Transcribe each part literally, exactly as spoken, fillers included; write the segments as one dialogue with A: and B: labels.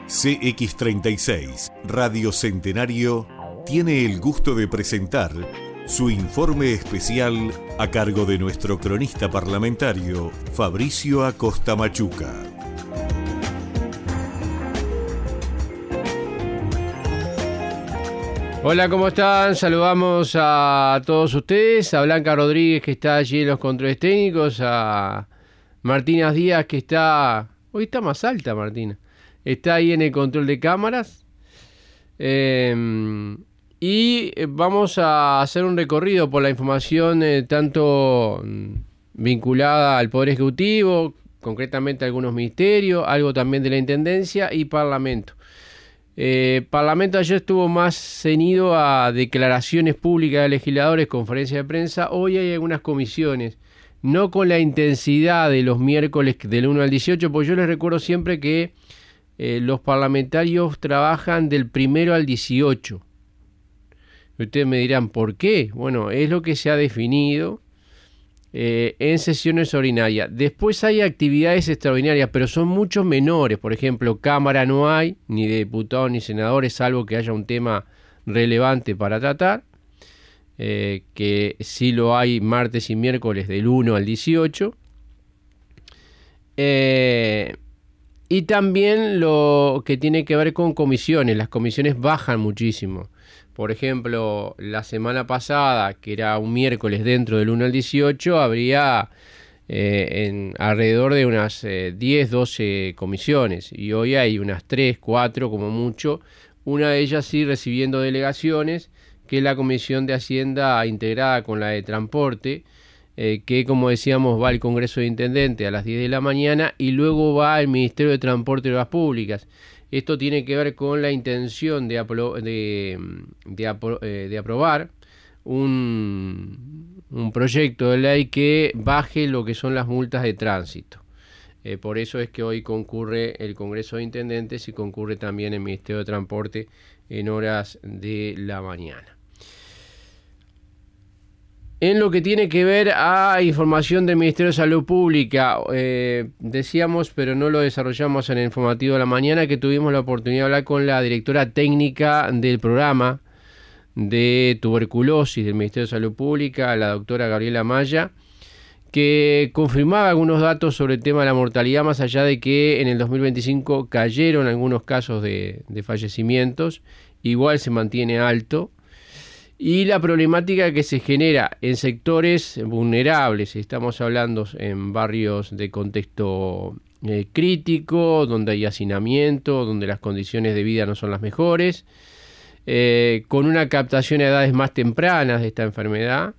A: C X treinta y seis, Radio Centenario, tiene el gusto de presentar su informe especial a cargo de nuestro cronista parlamentario, Fabricio Acosta Machuca.
B: Hola, ¿cómo están? Saludamos a todos ustedes, a Blanca Rodríguez, que está allí en los controles técnicos, a Martina Díaz, que está... Hoy está más alta, Martina. Está ahí en el control de cámaras. Eh, y vamos a hacer un recorrido por la información eh, tanto vinculada al Poder Ejecutivo, concretamente a algunos ministerios, algo también de la Intendencia y Parlamento. Eh, Parlamento ayer estuvo más ceñido a declaraciones públicas de legisladores, conferencias de prensa. Hoy hay algunas comisiones, no con la intensidad de los miércoles del uno al dieciocho, porque yo les recuerdo siempre que eh, los parlamentarios trabajan del primero al dieciocho. Ustedes me dirán, ¿por qué? Bueno, es lo que se ha definido eh, en sesiones ordinarias. Después hay actividades extraordinarias, pero son muchos menores. Por ejemplo, Cámara no hay, ni de diputados ni senadores, salvo que haya un tema relevante para tratar, eh, que sí lo hay martes y miércoles del uno al dieciocho. Eh, y también lo que tiene que ver con comisiones. Las comisiones bajan muchísimo. Por ejemplo, la semana pasada, que era un miércoles dentro del uno al dieciocho, habría eh, en alrededor de unas eh, diez, doce comisiones. Y hoy hay unas tres, cuatro como mucho. Una de ellas sí recibiendo delegaciones, que es la Comisión de Hacienda integrada con la de Transporte, eh, que como decíamos va al Congreso de Intendentes a las diez de la mañana y luego va al Ministerio de Transporte y Obras Públicas. Esto tiene que ver con la intención de, apro- de, de, apro- eh, de aprobar un, un proyecto de ley que baje lo que son las multas de tránsito. Eh, por eso es que hoy concurre el Congreso de Intendentes y concurre también el Ministerio de Transporte en horas de la mañana. En lo que tiene que ver a información del Ministerio de Salud Pública, eh, decíamos, pero no lo desarrollamos en el informativo de la mañana, que tuvimos la oportunidad de hablar con la directora técnica del programa de tuberculosis del Ministerio de Salud Pública, la doctora Gabriela Maya, que confirmaba algunos datos sobre el tema de la mortalidad, más allá de que en el dos mil veinticinco cayeron algunos casos de, de fallecimientos, igual se mantiene alto. Y la problemática que se genera en sectores vulnerables, estamos hablando en barrios de contexto eh, crítico, donde hay hacinamiento, donde las condiciones de vida no son las mejores, eh, con una captación a edades más tempranas de esta enfermedad,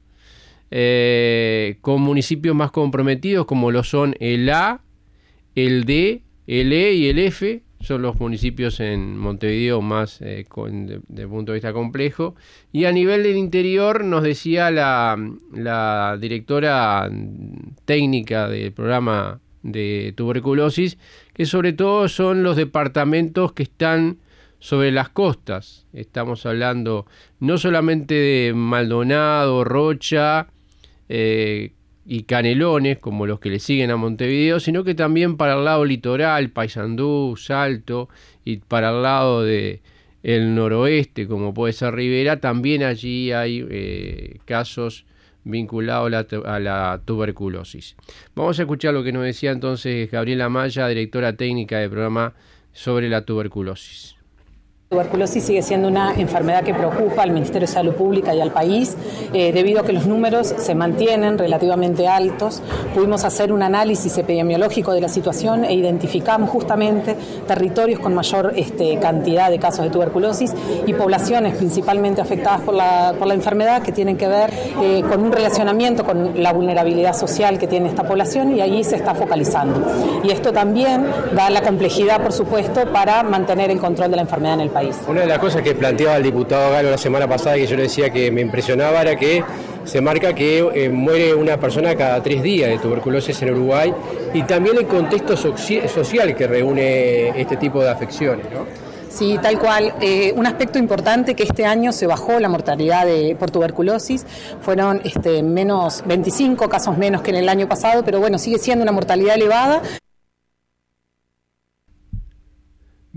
B: eh, con municipios más comprometidos como lo son el A, el D, el E y el F, son los municipios en Montevideo más eh, con, de, de punto de vista complejo. Y a nivel del interior nos decía la, la directora técnica del programa de tuberculosis que sobre todo son los departamentos que están sobre las costas. Estamos hablando no solamente de Maldonado, Rocha, eh, y Canelones, como los que le siguen a Montevideo, sino que también para el lado litoral, Paysandú, Salto, y para el lado de el noroeste, como puede ser Rivera, también allí hay eh, casos vinculados a la, a la tuberculosis. Vamos a escuchar lo que nos decía entonces Gabriela Maya, directora técnica del programa sobre la tuberculosis.
C: La tuberculosis sigue siendo una enfermedad que preocupa al Ministerio de Salud Pública y al país, eh, debido a que los números se mantienen relativamente altos. Pudimos hacer un análisis epidemiológico de la situación e identificamos justamente territorios con mayor este, cantidad de casos de tuberculosis y poblaciones principalmente afectadas por la, por la enfermedad, que tienen que ver eh, con un relacionamiento con la vulnerabilidad social que tiene esta población, y allí se está focalizando. Y esto también da la complejidad, por supuesto, para mantener el control de la enfermedad en el país.
D: Una de las cosas que planteaba el diputado Galo la semana pasada, que yo le decía que me impresionaba, era que se marca que eh, muere una persona cada tres días de tuberculosis en Uruguay, y también el contexto soci- social que reúne este tipo de afecciones, ¿no?
C: Sí, tal cual. Eh, un aspecto importante, que este año se bajó la mortalidad de, por tuberculosis, fueron este, menos veinticinco casos menos que en el año pasado, pero bueno, sigue siendo una mortalidad elevada.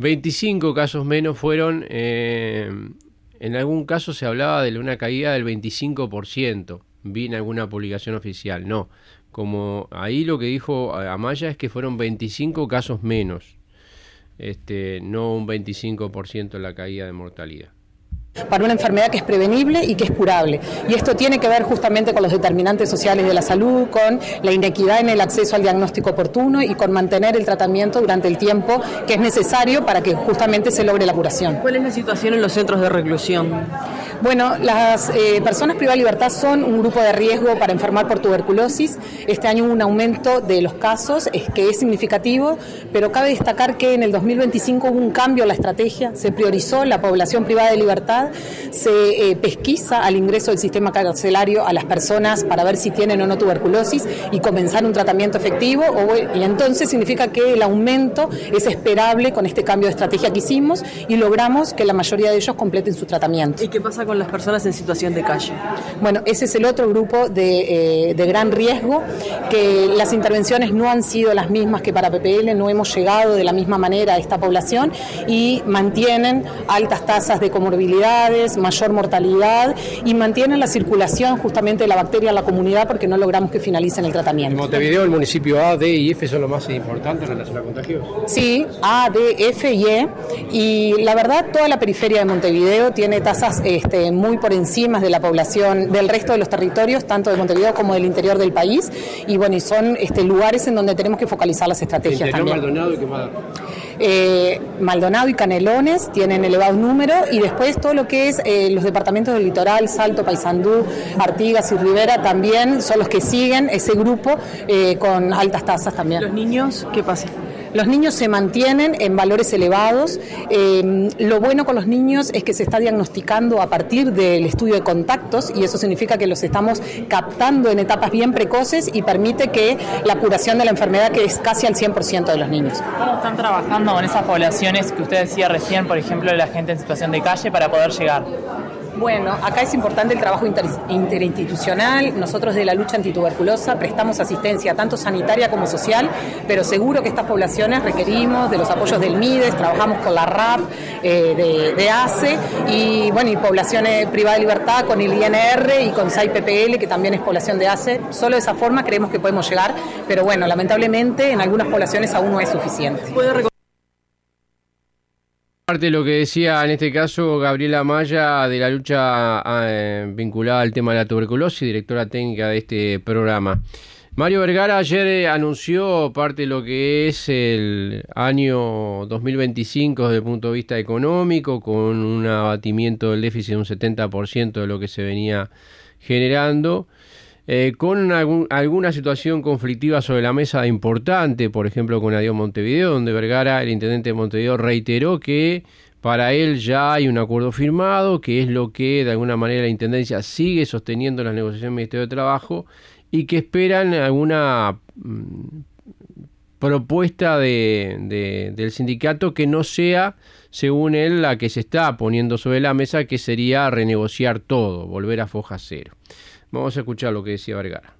B: veinticinco casos menos fueron, eh, en algún caso se hablaba de una caída del veinticinco por ciento, vi en alguna publicación oficial, no, como ahí lo que dijo Amaya es que fueron veinticinco casos menos, este, no un veinticinco por ciento la caída de mortalidad.
C: Para una enfermedad que es prevenible y que es curable. Y esto tiene que ver justamente con los determinantes sociales de la salud, con la inequidad en el acceso al diagnóstico oportuno y con mantener el tratamiento durante el tiempo que es necesario para que justamente se logre la curación.
E: ¿Cuál es la situación en los centros de reclusión?
C: Bueno, las eh, personas privadas de libertad son un grupo de riesgo para enfermar por tuberculosis. Este año hubo un aumento de los casos, es que es significativo, pero cabe destacar que en el dos mil veinticinco hubo un cambio en la estrategia, se priorizó la población privada de libertad, se eh, pesquisa al ingreso del sistema carcelario a las personas para ver si tienen o no tuberculosis y comenzar un tratamiento efectivo, o, y entonces significa que el aumento es esperable con este cambio de estrategia que hicimos y logramos que la mayoría de ellos completen su tratamiento.
E: ¿Y qué pasa con las personas en situación de calle?
C: Bueno, ese es el otro grupo de, eh, de gran riesgo, que las intervenciones no han sido las mismas que para P P L, no hemos llegado de la misma manera a esta población y mantienen altas tasas de comorbilidades, mayor mortalidad y mantienen la circulación justamente de la bacteria en la comunidad porque no logramos que finalicen el tratamiento.
D: En Montevideo el municipio A, D y F son los más importantes en relación a contagios.
C: Sí, A, D, F y E, y la verdad toda la periferia de Montevideo tiene tasas este, muy por encima de la población del resto de los territorios, tanto de Montevideo como del interior del país, y bueno, y son este, lugares en donde tenemos que focalizar las estrategias
D: Interior,
C: también.
D: Maldonado y Quemada.
C: Eh, Maldonado y Canelones tienen elevados números, y después todo lo que es eh, los departamentos del litoral, Salto, Paysandú, Artigas y Rivera también son los que siguen ese grupo eh, con altas tasas también.
E: ¿Los niños qué pasa?
C: Los niños se mantienen en valores elevados. Eh, lo bueno con los niños es que se está diagnosticando a partir del estudio de contactos y eso significa que los estamos captando en etapas bien precoces y permite que la curación de la enfermedad que es casi al cien por ciento de los niños.
F: ¿Cómo están trabajando con esas poblaciones que usted decía recién, por ejemplo, la gente en situación de calle para poder llegar?
C: Bueno, acá es importante el trabajo inter, interinstitucional. Nosotros de la lucha antituberculosa prestamos asistencia tanto sanitaria como social, pero seguro que estas poblaciones requerimos de los apoyos del MIDES, trabajamos con la R A P, eh, de, de A C E y bueno, y poblaciones privadas de libertad con el I N R y con S A I P P L, que también es población de A C E. Solo de esa forma creemos que podemos llegar, pero bueno, lamentablemente en algunas poblaciones aún no es suficiente.
B: Parte de lo que decía en este caso Gabriela Amaya de la lucha eh, vinculada al tema de la tuberculosis, directora técnica de este programa. Mario Vergara ayer eh, anunció parte de lo que es el año dos mil veinticinco desde el punto de vista económico, con un abatimiento del déficit de un setenta por ciento de lo que se venía generando. Eh, con algún, alguna situación conflictiva sobre la mesa importante, por ejemplo con Adiós Montevideo, donde Vergara, el intendente de Montevideo, reiteró que para él ya hay un acuerdo firmado, que es lo que de alguna manera la Intendencia sigue sosteniendo en las negociaciones del Ministerio de Trabajo y que esperan alguna mmm, propuesta de, de, del sindicato que no sea, según él, la que se está poniendo sobre la mesa, que sería renegociar todo, volver a foja cero. Vamos a escuchar lo que decía Vergara.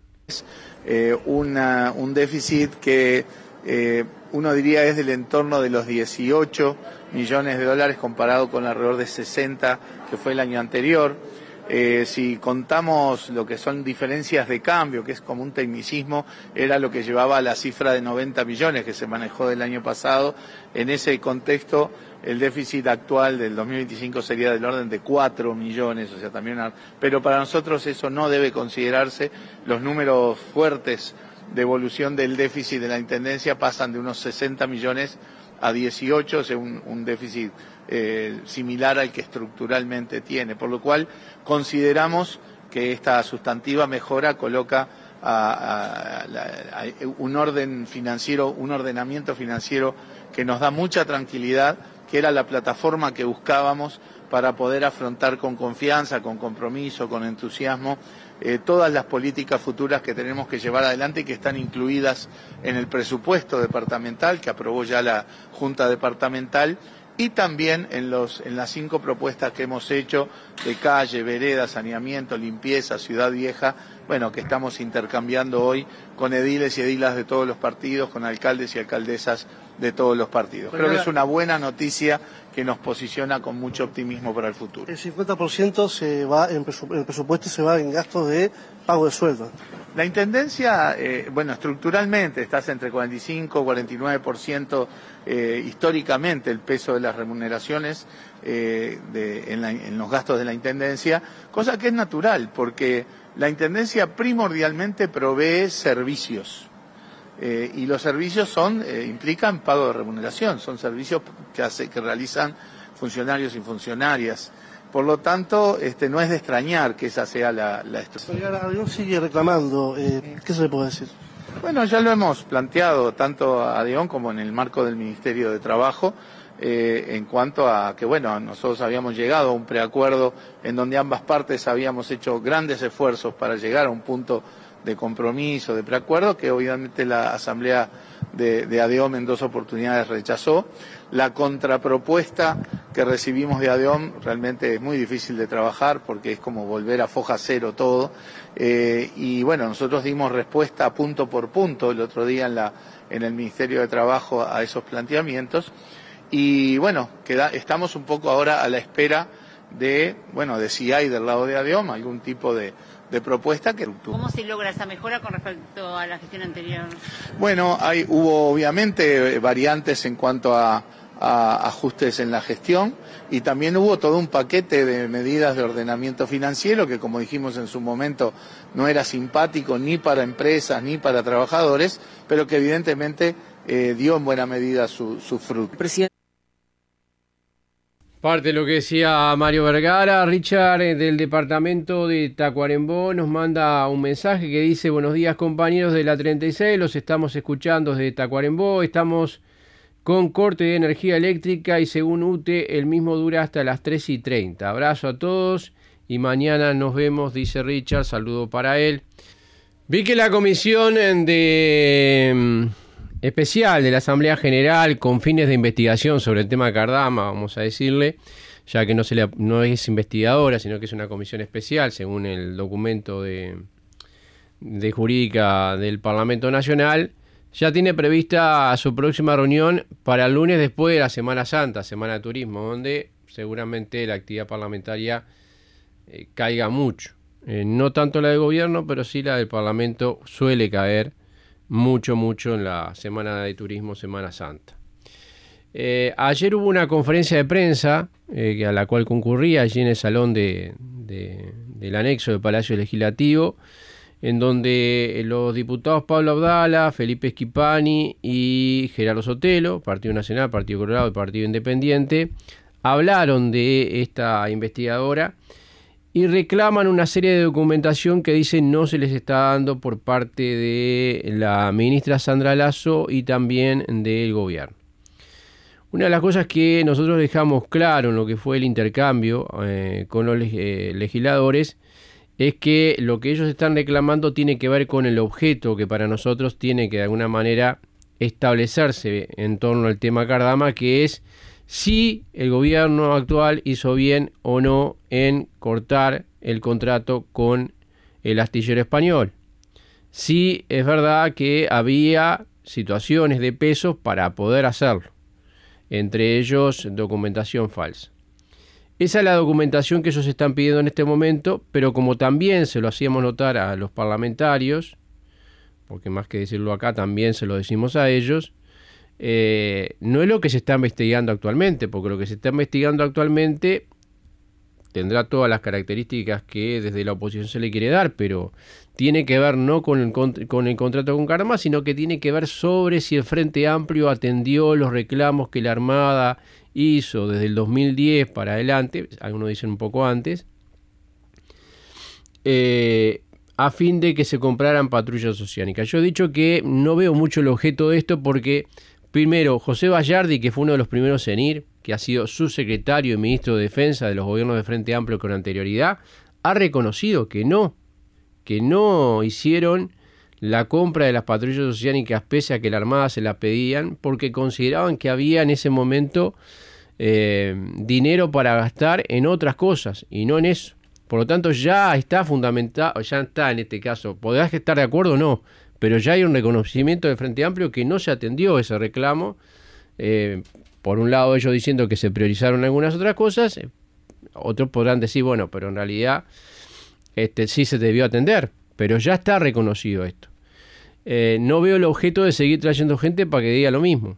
G: Eh, una, un déficit que eh, uno diría es del entorno de los dieciocho millones de dólares comparado con alrededor de sesenta que fue el año anterior. Eh, si contamos lo que son diferencias de cambio, que es como un tecnicismo, era lo que llevaba a la cifra de noventa millones que se manejó del año pasado. En ese contexto, el déficit actual del dos mil veinticinco sería del orden de cuatro millones, o sea, también una... pero para nosotros eso no debe considerarse. Los números fuertes de evolución del déficit de la Intendencia pasan de unos sesenta millones a dieciocho, o sea, un, un déficit eh, similar al que estructuralmente tiene, por lo cual consideramos que esta sustantiva mejora coloca a, a, a, a un orden financiero, un ordenamiento financiero que nos da mucha tranquilidad, que era la plataforma que buscábamos para poder afrontar con confianza, con compromiso, con entusiasmo, eh, todas las políticas futuras que tenemos que llevar adelante y que están incluidas en el presupuesto departamental que aprobó ya la Junta Departamental y también en, los, en las cinco propuestas que hemos hecho de calle, vereda, saneamiento, limpieza, Ciudad Vieja, bueno, que estamos intercambiando hoy con ediles y edilas de todos los partidos, con alcaldes y alcaldesas de todos los partidos. Creo que es una buena noticia que nos posiciona con mucho optimismo para el futuro.
H: El cincuenta por ciento se va en el presupuesto se va en gastos de pago de sueldo.
G: La Intendencia, eh, bueno, estructuralmente estás entre cuarenta y cinco, cuarenta y nueve por ciento eh, históricamente el peso de las remuneraciones eh, de, en, la, en los gastos de la Intendencia, cosa que es natural, porque la Intendencia primordialmente provee servicios. Eh, y los servicios son eh, implican pago de remuneración, son servicios que, hace, que realizan funcionarios y funcionarias. Por lo tanto, este, no es de extrañar que esa sea la, la estructura.
H: Adión sigue reclamando, eh, ¿qué se le puede decir?
G: Bueno, ya lo hemos planteado tanto a Adión como en el marco del Ministerio de Trabajo, eh, en cuanto a que, bueno, nosotros habíamos llegado a un preacuerdo en donde ambas partes habíamos hecho grandes esfuerzos para llegar a un punto de compromiso, de preacuerdo, que obviamente la Asamblea de, de ADEOM en dos oportunidades rechazó. La contrapropuesta que recibimos de ADEOM realmente es muy difícil de trabajar porque es como volver a foja cero todo. Eh, y bueno, nosotros dimos respuesta punto por punto el otro día en, la, en el Ministerio de Trabajo a esos planteamientos. Y bueno, queda, estamos un poco ahora a la espera de, bueno, de si hay del lado de ADEOM algún tipo de de propuesta que...
I: ¿Cómo se logra esa mejora con respecto a la gestión anterior?
G: Bueno, hay, hubo obviamente variantes en cuanto a, a ajustes en la gestión y también hubo todo un paquete de medidas de ordenamiento financiero que, como dijimos en su momento, no era simpático ni para empresas ni para trabajadores, pero que evidentemente eh, dio en buena medida su, su fruto.
E: Presidente.
B: Parte de lo que decía Mario Vergara. Richard del departamento de Tacuarembó nos manda un mensaje que dice: buenos días compañeros de la treinta y seis, los estamos escuchando desde Tacuarembó, estamos con corte de energía eléctrica y según U T E el mismo dura hasta las tres y treinta. Abrazo a todos y mañana nos vemos, dice Richard, saludo para él. Vi que la comisión de... especial de la Asamblea General con fines de investigación sobre el tema Cardama, vamos a decirle, ya que no, se le, no es investigadora, sino que es una comisión especial, según el documento de, de jurídica del Parlamento Nacional, ya tiene prevista su próxima reunión para el lunes después de la Semana Santa, Semana de Turismo, donde seguramente la actividad parlamentaria eh, caiga mucho. Eh, no tanto la del gobierno, pero sí la del Parlamento suele caer mucho, mucho en la Semana de Turismo, Semana Santa. Eh, ayer hubo una conferencia de prensa eh, a la cual concurría allí en el salón de, de, del anexo del Palacio Legislativo, en donde los diputados Pablo Abdala, Felipe Schipani y Gerardo Sotelo, Partido Nacional, Partido Colorado y Partido Independiente, hablaron de esta investigadora y reclaman una serie de documentación que dicen no se les está dando por parte de la ministra Sandra Lasso y también del gobierno. Una de las cosas que nosotros dejamos claro en lo que fue el intercambio eh, con los eh, legisladores es que lo que ellos están reclamando tiene que ver con el objeto que para nosotros tiene que de alguna manera establecerse en torno al tema Cardama, que es si el gobierno actual hizo bien o no en cortar el contrato con el astillero español. Sí, es verdad que había situaciones de peso para poder hacerlo, entre ellos documentación falsa. Esa es la documentación que ellos están pidiendo en este momento, pero como también se lo hacíamos notar a los parlamentarios, porque más que decirlo acá también se lo decimos a ellos, Eh, no es lo que se está investigando actualmente, porque lo que se está investigando actualmente tendrá todas las características que desde la oposición se le quiere dar, pero tiene que ver no con el, con el contrato con Cardama, sino que tiene que ver sobre si el Frente Amplio atendió los reclamos que la Armada hizo desde el dos mil diez para adelante, algunos dicen un poco antes, eh, a fin de que se compraran patrullas oceánicas. Yo he dicho que no veo mucho el objeto de esto porque... Primero, José Bayardi, que fue uno de los primeros en ir, que ha sido subsecretario y ministro de Defensa de los gobiernos de Frente Amplio con anterioridad, ha reconocido que no, que no hicieron la compra de las patrullas oceánicas pese a que la Armada se la pedían, porque consideraban que había en ese momento eh, dinero para gastar en otras cosas, y no en eso. Por lo tanto, ya está fundamentado, ya está en este caso, podrás estar de acuerdo o no, pero ya hay un reconocimiento del Frente Amplio que no se atendió ese reclamo. Eh, por un lado, ellos diciendo que se priorizaron algunas otras cosas, eh, otros podrán decir, bueno, pero en realidad este, sí se debió atender, pero ya está reconocido esto. Eh, no veo el objeto de seguir trayendo gente para que diga lo mismo.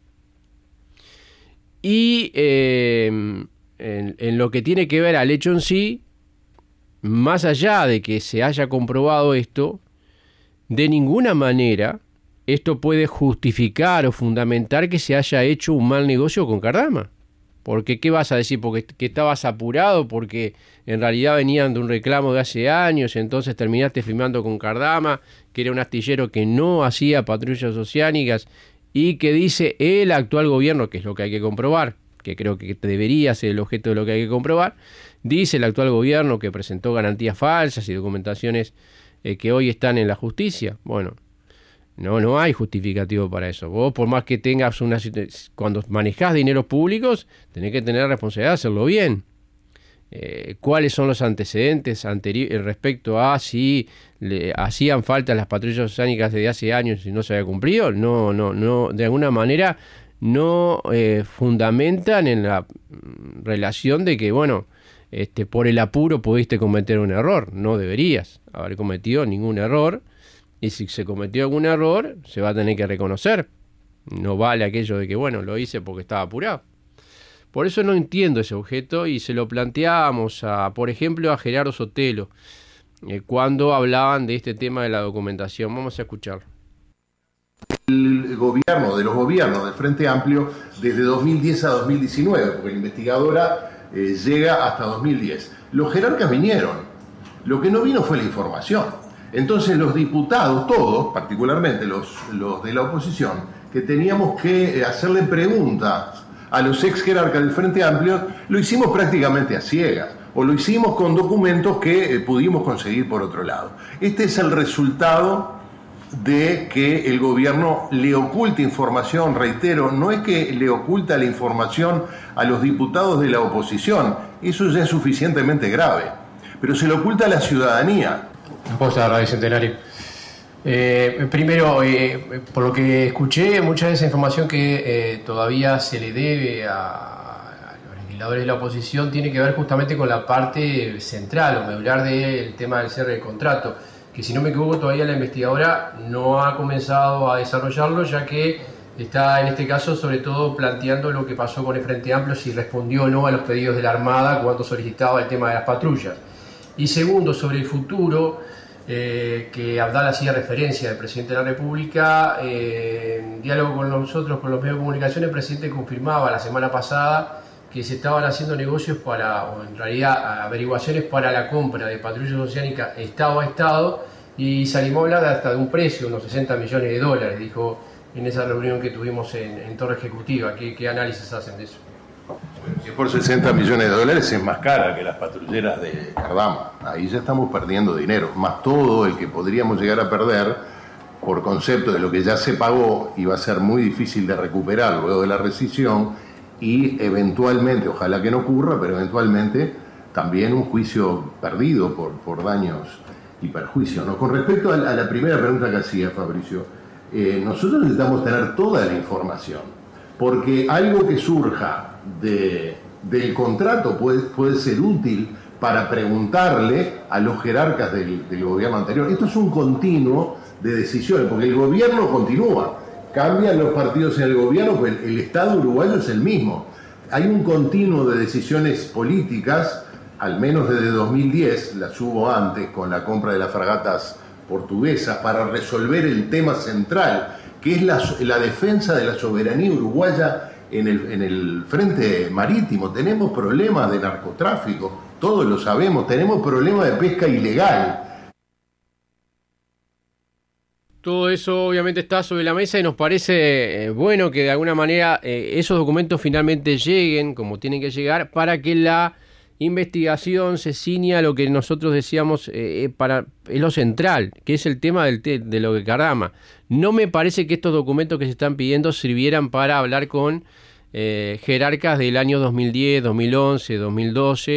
B: Y eh, en, en lo que tiene que ver al hecho en sí, más allá de que se haya comprobado esto, de ninguna manera esto puede justificar o fundamentar que se haya hecho un mal negocio con Cardama. Porque, ¿qué vas a decir? Porque que estabas apurado, porque en realidad venían de un reclamo de hace años, entonces terminaste firmando con Cardama, que era un astillero que no hacía patrullas oceánicas y que dice el actual gobierno, que es lo que hay que comprobar, que creo que debería ser el objeto de lo que hay que comprobar, dice el actual gobierno que presentó garantías falsas y documentaciones eh, que hoy están en la justicia. Bueno, no, no hay justificativo para eso. Vos, por más que tengas una situación, cuando manejás dineros públicos, tenés que tener la responsabilidad de hacerlo bien. Eh, ¿Cuáles son los antecedentes anteri- respecto a si le hacían falta las patrullas oceánicas desde hace años y no se había cumplido? No, no, no, de alguna manera no eh, fundamentan en la relación de que, bueno, este, por el apuro pudiste cometer un error. No deberías haber cometido ningún error. Y si se cometió algún error, se va a tener que reconocer. No vale aquello de que, bueno, lo hice porque estaba apurado. Por eso no entiendo ese objeto y se lo planteábamos, a, por ejemplo, a Gerardo Sotelo, eh, cuando hablaban de este tema de la documentación. Vamos a escucharlo.
J: El gobierno, de los gobiernos del Frente Amplio, desde dos mil diez a dos mil diecinueve, porque la investigadora eh, llega hasta dos mil diez. Los jerarcas vinieron. Lo que no vino fue la información. Entonces los diputados, todos, particularmente los, los de la oposición, que teníamos que hacerle preguntas a los ex jerarcas del Frente Amplio, lo hicimos prácticamente a ciegas, o lo hicimos con documentos que eh, pudimos conseguir por otro lado. Este es el resultado de que el gobierno le oculta información, reitero, no es que le oculta la información a los diputados de la oposición, eso ya es suficientemente grave, pero se le oculta a la ciudadanía.
D: Posta Radio Centenario. Eh, primero, eh, por lo que escuché, mucha de esa información que eh, todavía se le debe a, a los legisladores de la oposición tiene que ver justamente con la parte central o medular del tema del cierre del contrato, que si no me equivoco todavía la investigadora no ha comenzado a desarrollarlo, ya que está en este caso sobre todo planteando lo que pasó con el Frente Amplio, si respondió o no a los pedidos de la Armada cuando solicitaba el tema de las patrullas. Y segundo, sobre el futuro, eh, que Abdala hacía referencia del presidente de la República, eh, en diálogo con nosotros, con los medios de comunicación, el presidente confirmaba la semana pasada que se estaban haciendo negocios para, o en realidad averiguaciones para la compra de patrullas oceánicas Estado a Estado, y se animó a hablar hasta de un precio, unos sesenta millones de dólares, dijo en esa reunión que tuvimos en, en Torre Ejecutiva. ¿Qué, qué análisis hacen de eso?
J: Si es por sesenta millones de dólares es más cara que las patrulleras de Cardama. Ahí ya estamos perdiendo dinero, más todo el que podríamos llegar a perder por concepto de lo que ya se pagó y va a ser muy difícil de recuperar luego de la rescisión, y eventualmente, ojalá que no ocurra, pero eventualmente también un juicio perdido por, por daños y perjuicios, ¿no? Con respecto a la, a la primera pregunta que hacía Fabricio, eh, nosotros necesitamos tener toda la información, porque algo que surja de, del contrato puede, puede ser útil para preguntarle a los jerarcas del, del gobierno anterior. Esto es un continuo de decisiones, porque el gobierno continúa, cambian los partidos en el gobierno, pues el, el Estado uruguayo es el mismo. Hay un continuo de decisiones políticas, al menos desde dos mil diez, las hubo antes con la compra de las fragatas portuguesas, para resolver el tema central, que es la, la defensa de la soberanía uruguaya en el, en el frente marítimo. Tenemos problemas de narcotráfico, todos lo sabemos, tenemos problemas de pesca ilegal.
B: Todo eso obviamente está sobre la mesa y nos parece eh, bueno que de alguna manera eh, esos documentos finalmente lleguen como tienen que llegar, para que la investigación se ciña a lo que nosotros decíamos eh, para es lo central, que es el tema del te, de lo de Cardama. No me parece que estos documentos que se están pidiendo sirvieran para hablar con eh, jerarcas del año dos mil diez, dos mil once, dos mil doce,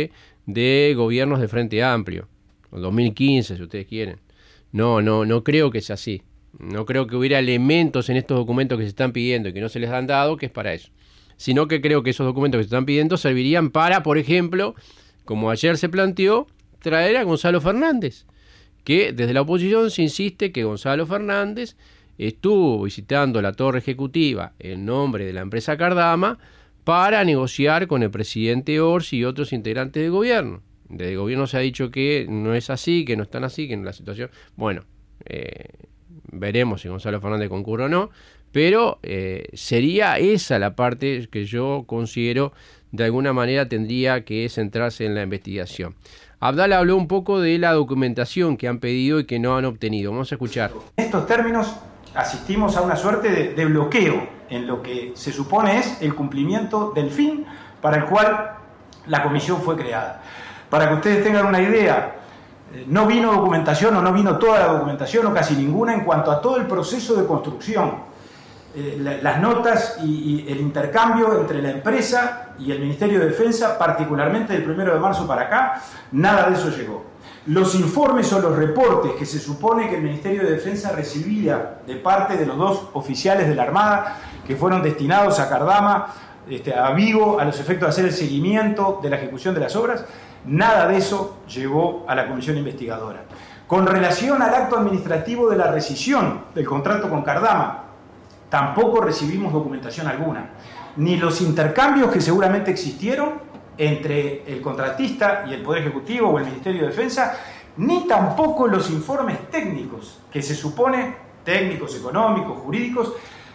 B: de gobiernos de Frente Amplio, o dos mil quince si ustedes quieren. No, no, no creo que sea así. No creo que hubiera elementos en estos documentos que se están pidiendo y que no se les han dado, que es para eso. Sino que creo que esos documentos que se están pidiendo servirían para, por ejemplo, como ayer se planteó, traer a Gonzalo Fernández, que desde la oposición se insiste que Gonzalo Fernández estuvo visitando la torre ejecutiva en nombre de la empresa Cardama para negociar con el presidente Orsi y otros integrantes del gobierno. Desde el gobierno se ha dicho que no es así, que no están así, que en la situación... Bueno, eh, veremos si Gonzalo Fernández concurre o no, pero eh, sería esa la parte que yo considero de alguna manera tendría que centrarse en la investigación. Abdala habló un poco de la documentación que han pedido y que no han obtenido. Vamos a escuchar.
K: En estos términos asistimos a una suerte de, de bloqueo en lo que se supone es el cumplimiento del fin para el cual la comisión fue creada. Para que ustedes tengan una idea, no vino documentación o no vino toda la documentación o casi ninguna en cuanto a todo el proceso de construcción. Eh, la, las notas y, y el intercambio entre la empresa y el Ministerio de Defensa, particularmente del primero de marzo para acá, nada de eso llegó. Los informes o los reportes que se supone que el Ministerio de Defensa recibía de parte de los dos oficiales de la Armada que fueron destinados a Cardama, este, a Vigo, a los efectos de hacer el seguimiento de la ejecución de las obras, nada de eso llegó a la comisión investigadora. Con relación al acto administrativo de la rescisión del contrato con Cardama, tampoco recibimos documentación alguna. Ni los intercambios que seguramente existieron entre el contratista y el Poder Ejecutivo o el Ministerio de Defensa, ni tampoco los informes técnicos, que se supone, técnicos, económicos, jurídicos,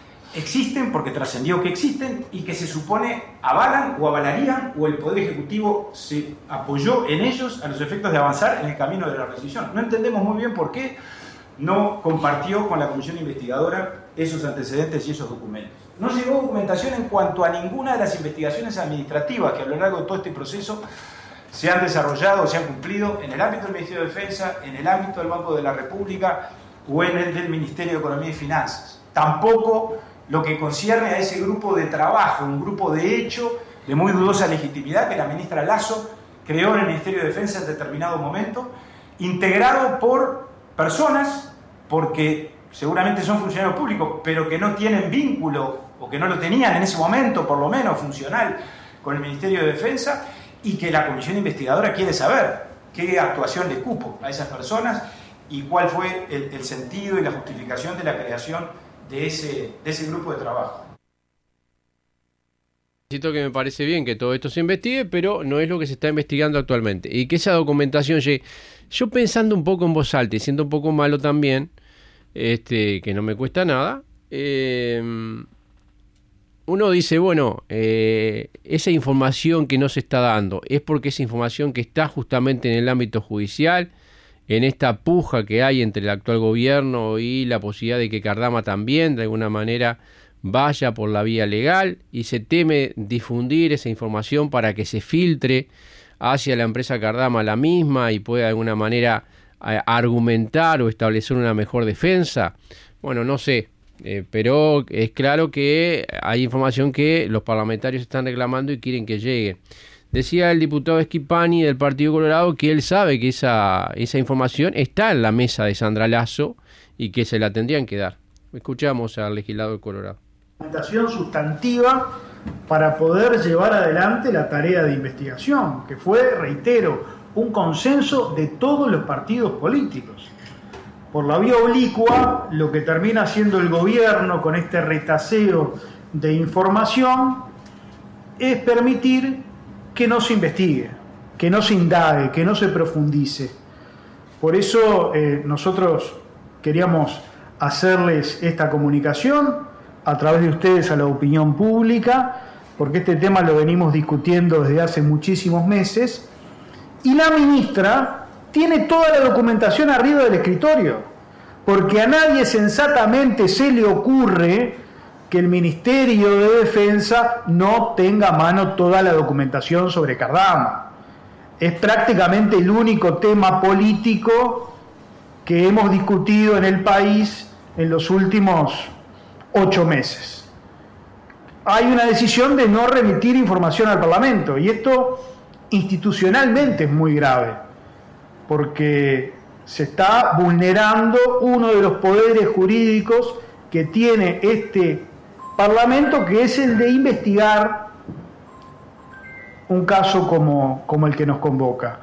K: existen porque trascendió que existen y que se supone avalan o avalarían o el Poder Ejecutivo se apoyó en ellos a los efectos de avanzar en el camino de la rescisión. No entendemos muy bien por qué no compartió con la comisión investigadora esos antecedentes y esos documentos. No llegó documentación en cuanto a ninguna de las investigaciones administrativas que a lo largo de todo este proceso se han desarrollado o se han cumplido en el ámbito del Ministerio de Defensa, en el ámbito del Banco de la República o en el del Ministerio de Economía y Finanzas. Tampoco lo que concierne a ese grupo de trabajo, un grupo de hecho de muy dudosa legitimidad que la ministra Lasso creó en el Ministerio de Defensa en determinado momento, integrado por personas, porque seguramente son funcionarios públicos, pero que no tienen vínculo, o que no lo tenían en ese momento, por lo menos funcional, con el Ministerio de Defensa, y que la comisión investigadora quiere saber qué actuación le cupo a esas personas y cuál fue el, el sentido y la justificación de la creación de ese, de ese grupo de trabajo.
B: Necesito que me parece bien que todo esto se investigue, pero no es lo que se está investigando actualmente. Y que esa documentación llegue. Yo pensando un poco en voz alta y siendo un poco malo también, este, que no me cuesta nada, eh, uno dice, bueno, eh, esa información que no se está dando es porque esa información que está justamente en el ámbito judicial, en esta puja que hay entre el actual gobierno y la posibilidad de que Cardama también de alguna manera vaya por la vía legal, y se teme difundir esa información para que se filtre hacia la empresa Cardama la misma y pueda de alguna manera argumentar o establecer una mejor defensa. Bueno, no sé, eh, pero es claro que hay información que los parlamentarios están reclamando y quieren que llegue. Decía el diputado Schifani del Partido Colorado que él sabe que esa, esa información está en la mesa de Sandra Lasso y que se la tendrían que dar. Escuchamos al legislador Colorado.
L: Documentación sustantiva para poder llevar adelante la tarea de investigación, que fue, reitero, un consenso de todos los partidos políticos. Por la vía oblicua, lo que termina haciendo el gobierno con este retaseo de información es permitir que no se investigue, que no se indague, que no se profundice. Por eso eh, nosotros queríamos hacerles esta comunicación a través de ustedes a la opinión pública, porque este tema lo venimos discutiendo desde hace muchísimos meses, y la ministra tiene toda la documentación arriba del escritorio, porque a nadie sensatamente se le ocurre que el Ministerio de Defensa no tenga a mano toda la documentación sobre Cardama. Es prácticamente el único tema político que hemos discutido en el país en los últimos ocho meses. Hay una decisión de no remitir información al Parlamento, y esto institucionalmente es muy grave, porque se está vulnerando uno de los poderes jurídicos que tiene este Parlamento, que es el de investigar un caso como, como el que nos convoca.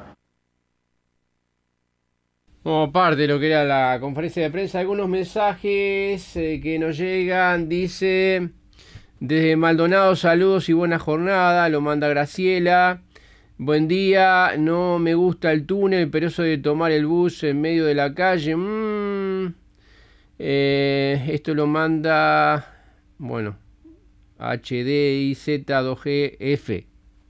B: Como parte de lo que era la conferencia de prensa, algunos mensajes eh, que nos llegan. Dice: desde Maldonado, saludos y buena jornada, lo manda Graciela. Buen día, no me gusta el túnel, pero eso de tomar el bus en medio de la calle, mmm, eh, esto lo manda, bueno, H D I Z dos G F.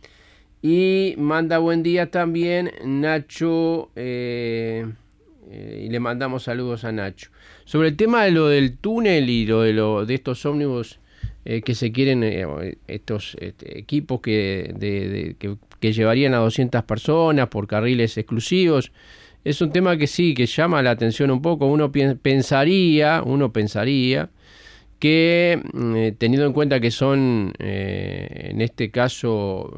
B: Y manda buen día también Nacho, eh, eh, y le mandamos saludos a Nacho. Sobre el tema de lo del túnel y lo de, lo, de estos ómnibus eh, que se quieren, eh, estos este, equipos que, de, de, que, que llevarían a doscientas personas por carriles exclusivos, es un tema que sí, que llama la atención un poco. Uno pensaría, uno pensaría que eh, teniendo en cuenta que son eh, en este caso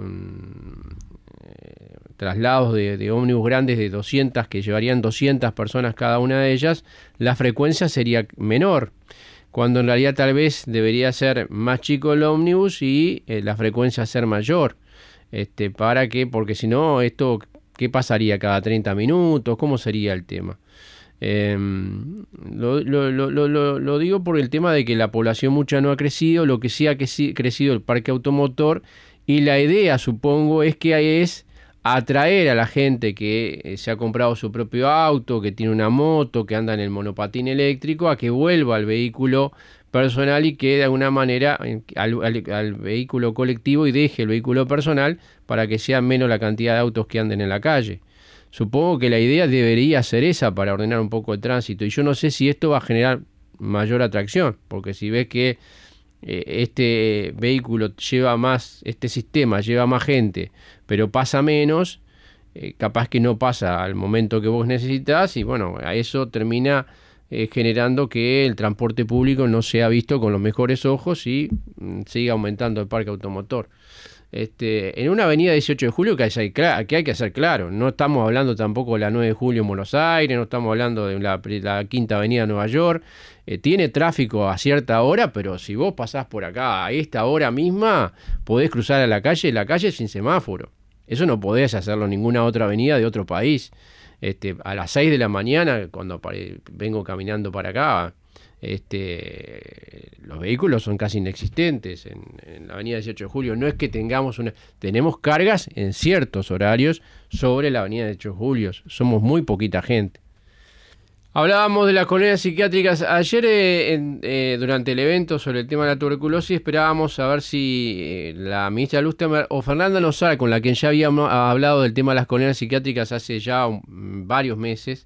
B: eh, traslados de, de ómnibus grandes de doscientas, que llevarían doscientas personas cada una de ellas, la frecuencia sería menor, cuando en realidad tal vez debería ser más chico el ómnibus y eh, la frecuencia ser mayor. Este, ¿para qué? Porque si no, esto, ¿qué pasaría cada treinta minutos? ¿Cómo sería el tema? Eh, lo, lo, lo, lo, lo digo por el tema de que la población mucha no ha crecido, lo que sí ha crecido el parque automotor, y la idea, supongo, es que es atraer a la gente que se ha comprado su propio auto, que tiene una moto, que anda en el monopatín eléctrico, a que vuelva al vehículo personal y que de alguna manera al, al, al vehículo colectivo, y deje el vehículo personal para que sea menos la cantidad de autos que anden en la calle. Supongo que la idea debería ser esa, para ordenar un poco el tránsito, y yo no sé si esto va a generar mayor atracción, porque si ves que eh, este vehículo lleva más, este sistema lleva más gente, pero pasa menos, eh, capaz que no pasa al momento que vos necesitas, y bueno, a eso termina eh, generando que el transporte público no sea visto con los mejores ojos y mm, siga aumentando el parque automotor. Este, en una avenida dieciocho de julio que hay, que hay que hacer claro, no estamos hablando tampoco de la nueve de julio en Buenos Aires, no estamos hablando de la, la quinta avenida de Nueva York, eh, tiene tráfico a cierta hora, pero si vos pasás por acá a esta hora misma, podés cruzar a la calle, la calle sin semáforo. Eso no podés hacerlo en ninguna otra avenida de otro país. Este, a las seis de la mañana, cuando vengo caminando para acá, Este, los vehículos son casi inexistentes en, en la avenida dieciocho de julio. No es que tengamos una... Tenemos cargas en ciertos horarios sobre la avenida dieciocho de julio. Somos muy poquita gente. Hablábamos de las colonias psiquiátricas. Ayer, eh, en, eh, durante el evento sobre el tema de la tuberculosis, esperábamos saber si eh, la ministra Lustemer o Fernanda Nosar, con la que ya habíamos hablado del tema de las colonias psiquiátricas hace ya un, varios meses,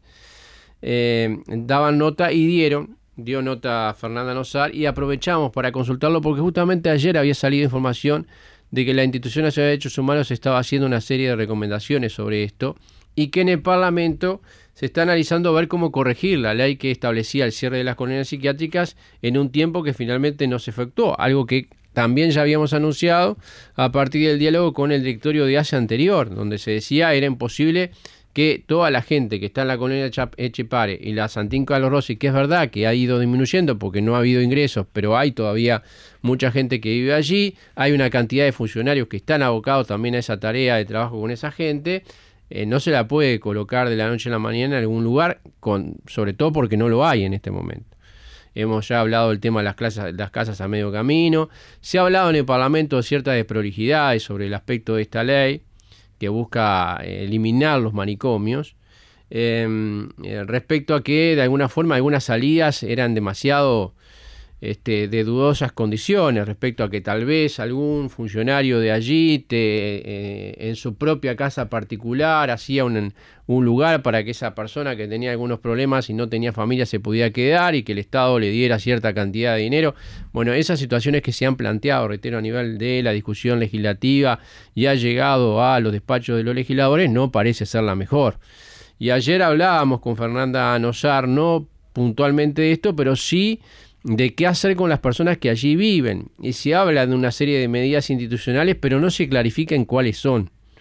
B: eh, daban nota y dieron... dio nota a Fernanda Nosar, y aprovechamos para consultarlo porque justamente ayer había salido información de que la Institución Nacional de Derechos Humanos estaba haciendo una serie de recomendaciones sobre esto, y que en el Parlamento se está analizando ver cómo corregir la ley que establecía el cierre de las colonias psiquiátricas en un tiempo que finalmente no se efectuó, algo que también ya habíamos anunciado a partir del diálogo con el directorio de A S E anterior, donde se decía era imposible que toda la gente que está en la colonia Etchepare y la Santín Carlos Rossi, que es verdad que ha ido disminuyendo porque no ha habido ingresos, pero hay todavía mucha gente que vive allí, hay una cantidad de funcionarios que están abocados también a esa tarea de trabajo con esa gente, eh, no se la puede colocar de la noche a la mañana en algún lugar, con, sobre todo porque no lo hay en este momento. Hemos ya hablado del tema de las, clases, las casas a medio camino, se ha hablado en el Parlamento de ciertas desprolijidades sobre el aspecto de esta ley, que busca eliminar los manicomios, eh, respecto a que de alguna forma algunas salidas eran demasiado este, de dudosas condiciones, respecto a que tal vez algún funcionario de allí te, eh, en su propia casa particular hacía un, un lugar para que esa persona que tenía algunos problemas y no tenía familia se pudiera quedar, y que el Estado le diera cierta cantidad de dinero. Bueno, esas situaciones que se han planteado, reitero, a nivel de la discusión legislativa y ha llegado a los despachos de los legisladores, no parece ser la mejor. Y ayer hablábamos con Fernanda Nosar, no puntualmente de esto, pero sí de qué hacer con las personas que allí viven. Y se habla de una serie de medidas institucionales, pero no se clarifica en cuáles son.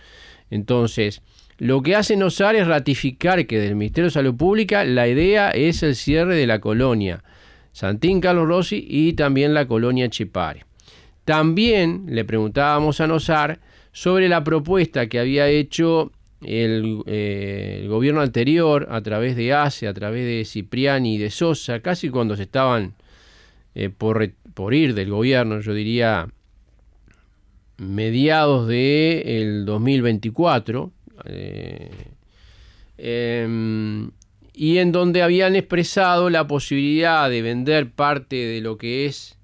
B: Entonces, lo que hace Nosar es ratificar que del Ministerio de Salud Pública la idea es el cierre de la colonia Santín Carlos Rossi y también la colonia Chepare. También le preguntábamos a Nosar sobre la propuesta que había hecho el, eh, el gobierno anterior a través de A C E, a través de Cipriani y de Sosa, casi cuando se estaban eh, por, por ir del gobierno, yo diría mediados del dos mil veinticuatro, eh, eh, y en donde habían expresado la posibilidad de vender parte de lo que es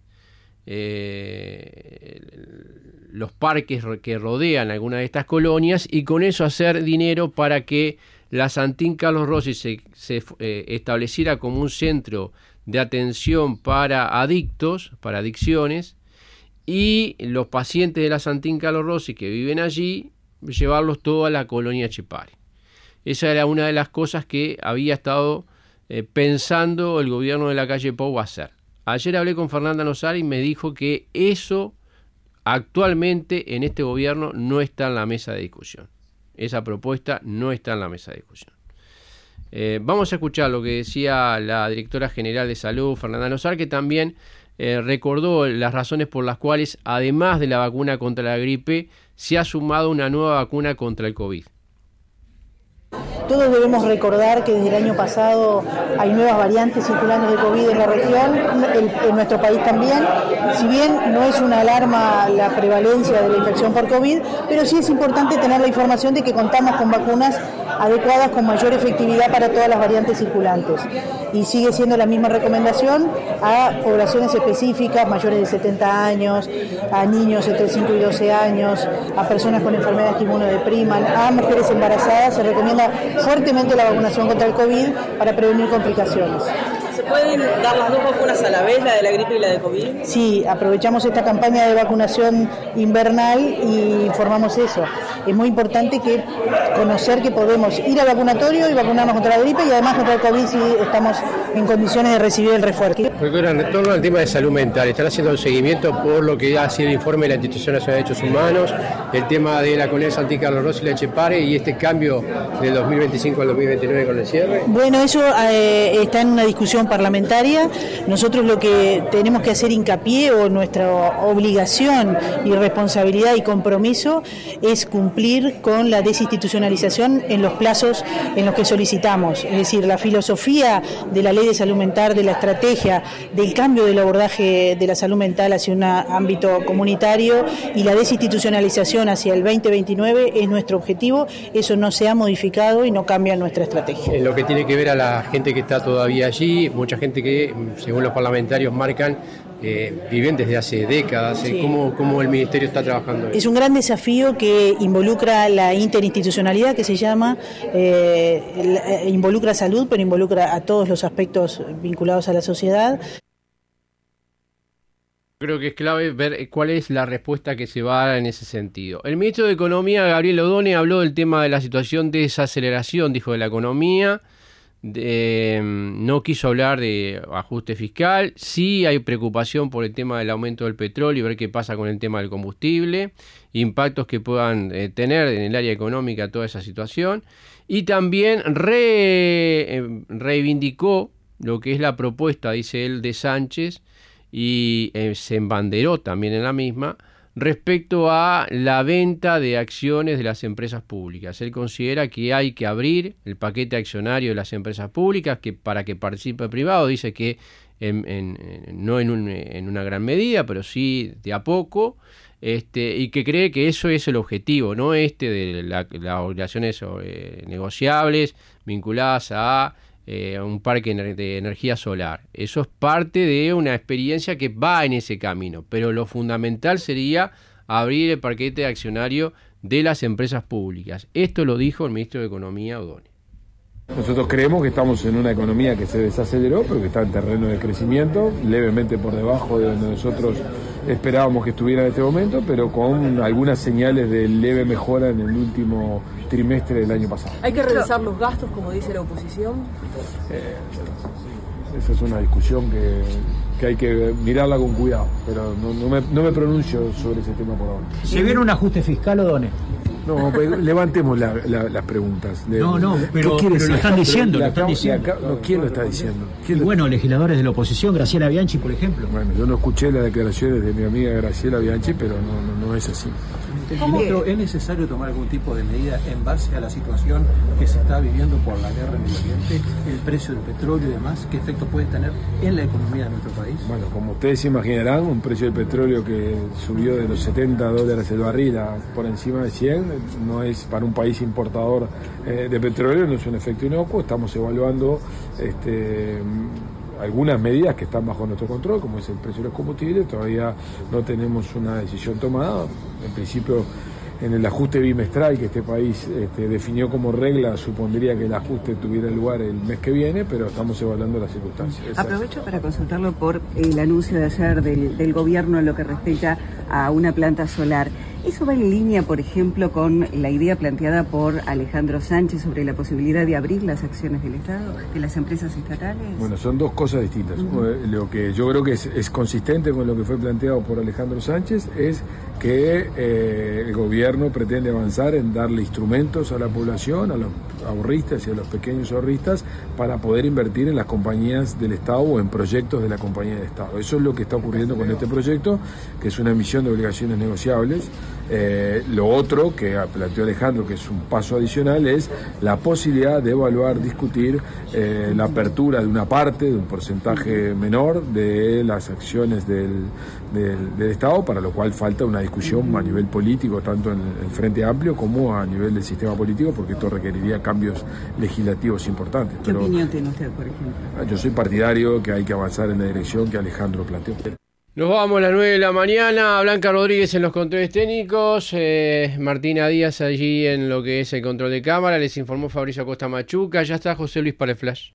B: eh, los parques que rodean algunas de estas colonias y con eso hacer dinero para que la Santín Carlos Rossi se, se eh, estableciera como un centro de atención para adictos, para adicciones, y los pacientes de la Santín Carlos Rossi que viven allí, llevarlos todos a la colonia Chepare. Esa era una de las cosas que había estado eh, pensando el gobierno de la calle Pou hacer. Ayer hablé con Fernanda Nosar y me dijo que eso actualmente en este gobierno no está en la mesa de discusión. Esa propuesta no está en la mesa de discusión. Eh, vamos a escuchar lo que decía la directora general de Salud, Fernanda Nosar, que también eh, recordó las razones por las cuales, además de la vacuna contra la gripe, se ha sumado una nueva vacuna contra el COVID.
M: Todos debemos recordar que desde el año pasado hay nuevas variantes circulando de COVID en la región, en, en nuestro país también. Si bien no es una alarma la prevalencia de la infección por COVID, pero sí es importante tener la información de que contamos con vacunas adecuadas con mayor efectividad para todas las variantes circulantes. Y sigue siendo la misma recomendación a poblaciones específicas, mayores de setenta años, a niños entre cinco y doce años, a personas con enfermedades que inmunodepriman, a mujeres embarazadas. Se recomienda fuertemente la vacunación contra el COVID para prevenir complicaciones.
E: ¿Se pueden dar las dos vacunas a la vez, la de la gripe y la de COVID?
M: Sí, aprovechamos esta campaña de vacunación invernal y informamos eso. Es muy importante que conocer que podemos ir al vacunatorio y vacunarnos contra la gripe y además contra el COVID si estamos en condiciones de recibir el refuerzo.
D: En torno al tema de salud mental, están haciendo un seguimiento por lo que ha sido el informe de la Institución Nacional de Derechos Humanos, el tema de la colonia Santín Carlos Rossi y la Chepare y este cambio del dos mil veinticinco al dos mil veintinueve con el cierre.
M: Bueno, eso eh, está en una discusión parlamentaria. Nosotros lo que tenemos que hacer hincapié o nuestra obligación y responsabilidad y compromiso es cumplir con la desinstitucionalización en los plazos en los que solicitamos. Es decir, la filosofía de la ley de salud mental, de la estrategia, del cambio del abordaje de la salud mental hacia un ámbito comunitario y la desinstitucionalización hacia el veinte veintinueve es nuestro objetivo. Eso no se ha modificado y no cambia nuestra estrategia.
D: En lo que tiene que ver a la gente que está todavía allí, mucha gente que, según los parlamentarios marcan, eh, viven desde hace décadas. Sí. ¿Cómo, ¿Cómo el Ministerio está trabajando?
M: Es un gran desafío que involucra la interinstitucionalidad, que se llama, eh, involucra salud, pero involucra a todos los aspectos vinculados a la sociedad.
B: Creo que es clave ver cuál es la respuesta que se va a dar en ese sentido. El ministro de Economía, Gabriel Odone, habló del tema de la situación de desaceleración, dijo, de la economía. De, no quiso hablar de ajuste fiscal. Sí hay preocupación por el tema del aumento del petróleo y ver qué pasa con el tema del combustible, impactos que puedan eh, tener en el área económica toda esa situación. Y también re, eh, reivindicó lo que es la propuesta, dice él, de Sánchez, y eh, se embanderó también en la misma respecto a la venta de acciones de las empresas públicas. Él considera que hay que abrir el paquete accionario de las empresas públicas que para que participe el privado. Dice que en, en, no en, un, en una gran medida, pero sí de a poco, este, y que cree que eso es el objetivo, no este de la, las obligaciones eh, negociables vinculadas a Eh, un parque de energía solar. Eso es parte de una experiencia que va en ese camino, pero lo fundamental sería abrir el paquete accionario de las empresas públicas. Esto lo dijo el ministro de Economía, Odone.
N: Nosotros creemos que estamos en una economía que se desaceleró, pero que está en terreno de crecimiento, levemente por debajo de donde nosotros esperábamos que estuviera en este momento, pero con algunas señales de leve mejora en el último trimestre del año pasado.
E: ¿Hay que revisar los gastos, como dice la oposición?
N: Eh, esa es una discusión que, que hay que mirarla con cuidado, pero no, no, me, no me pronuncio sobre ese tema por ahora.
L: ¿Se viene un ajuste fiscal, Odone?
N: No, pero levantemos la, la, las preguntas.
O: No, no, pero,
N: ¿Qué
O: pero lo están diciendo, lo están diciendo.
N: Acá, no, ¿quién lo está diciendo? ¿Quién
O: y
N: lo...
O: bueno, legisladores de la oposición, Graciela Bianchi, por ejemplo.
N: Bueno, yo no escuché las declaraciones de mi amiga Graciela Bianchi, pero no, no, no es así.
P: Ministro, ¿es necesario tomar algún tipo de medida en base a la situación que se está viviendo por la guerra en el Oriente, el precio del petróleo y demás? ¿Qué efecto puede tener en la economía de nuestro país?
N: Bueno, como ustedes se imaginarán, un precio del petróleo que subió de los setenta dólares el barril a por encima de cien, no es para un país importador eh, de petróleo, no es un efecto inocuo. Estamos evaluando este, algunas medidas que están bajo nuestro control, como es el precio de los combustibles. Todavía no tenemos una decisión tomada. En principio, en el ajuste bimestral que este país este, definió como regla, supondría que el ajuste tuviera lugar el mes que viene, pero estamos evaluando las circunstancias. Esa
Q: Aprovecho para consultarlo por el anuncio de ayer del, del gobierno en lo que respecta a una planta solar. ¿Eso va en línea, por ejemplo, con la idea planteada por Alejandro Sánchez sobre la posibilidad de abrir las acciones del Estado, de las empresas estatales?
N: Bueno, son dos cosas distintas. Uh-huh. Lo que yo creo que es, es consistente con lo que fue planteado por Alejandro Sánchez es que eh, el gobierno pretende avanzar en darle instrumentos a la población, a los ahorristas y a los pequeños ahorristas, para poder invertir en las compañías del Estado o en proyectos de la compañía del Estado. Eso es lo que está ocurriendo con este proyecto, que es una emisión de obligaciones negociables. Eh, lo otro que planteó Alejandro, que es un paso adicional, es la posibilidad de evaluar, discutir eh, la apertura de una parte, de un porcentaje menor de las acciones del, del, del Estado, para lo cual falta una discusión a nivel político, tanto en el Frente Amplio como a nivel del sistema político, porque esto requeriría cambios legislativos importantes.
Q: ¿Qué Pero, opinión tiene usted, por ejemplo?
N: Yo soy partidario que hay que avanzar en la dirección que Alejandro planteó.
B: Nos vamos a las nueve de la mañana. Blanca Rodríguez en los controles técnicos, eh, Martina Díaz allí en lo que es el control de cámara. Les informó Fabricio Acosta Machuca. Ya está José Luis para el Flash.